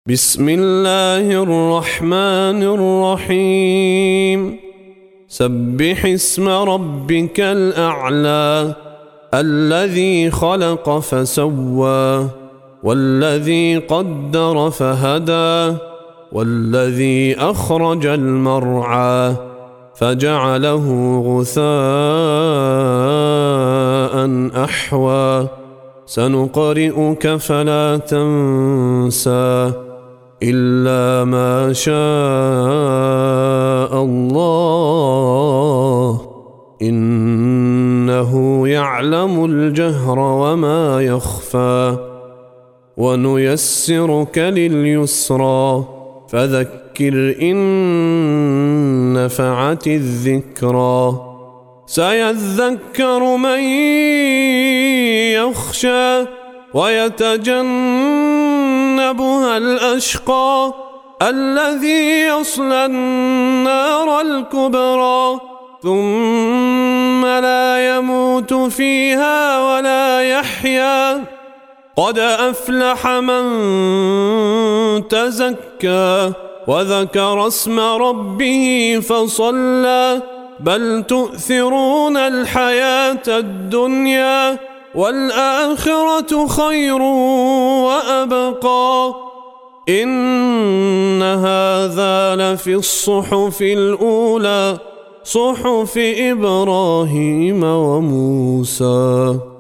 بسم الله الرحمن الرحيم سبح اسم ربك الأعلى الذي خلق فسوى والذي قدر فهدى والذي أخرج المرعى فجعله غثاء أحوى سنقرئك فلا تنسى إلا ما شاء الله إنه يعلم الجهر وما يخفى ونيسرك لليسرى فذكر إن نفعت الذكرى سيذكر من يخشى ويتجنبها الأشقى الذي يصلى النار الكبرى ثم لا يموت فيها ولا يحيا قد أفلح من تزكى وذكر اسم ربه فصلى بل تؤثرون الحياة الدنيا والآخرة خير وأبقى إن هذا لفي الصحف الأولى صحف إبراهيم وموسى.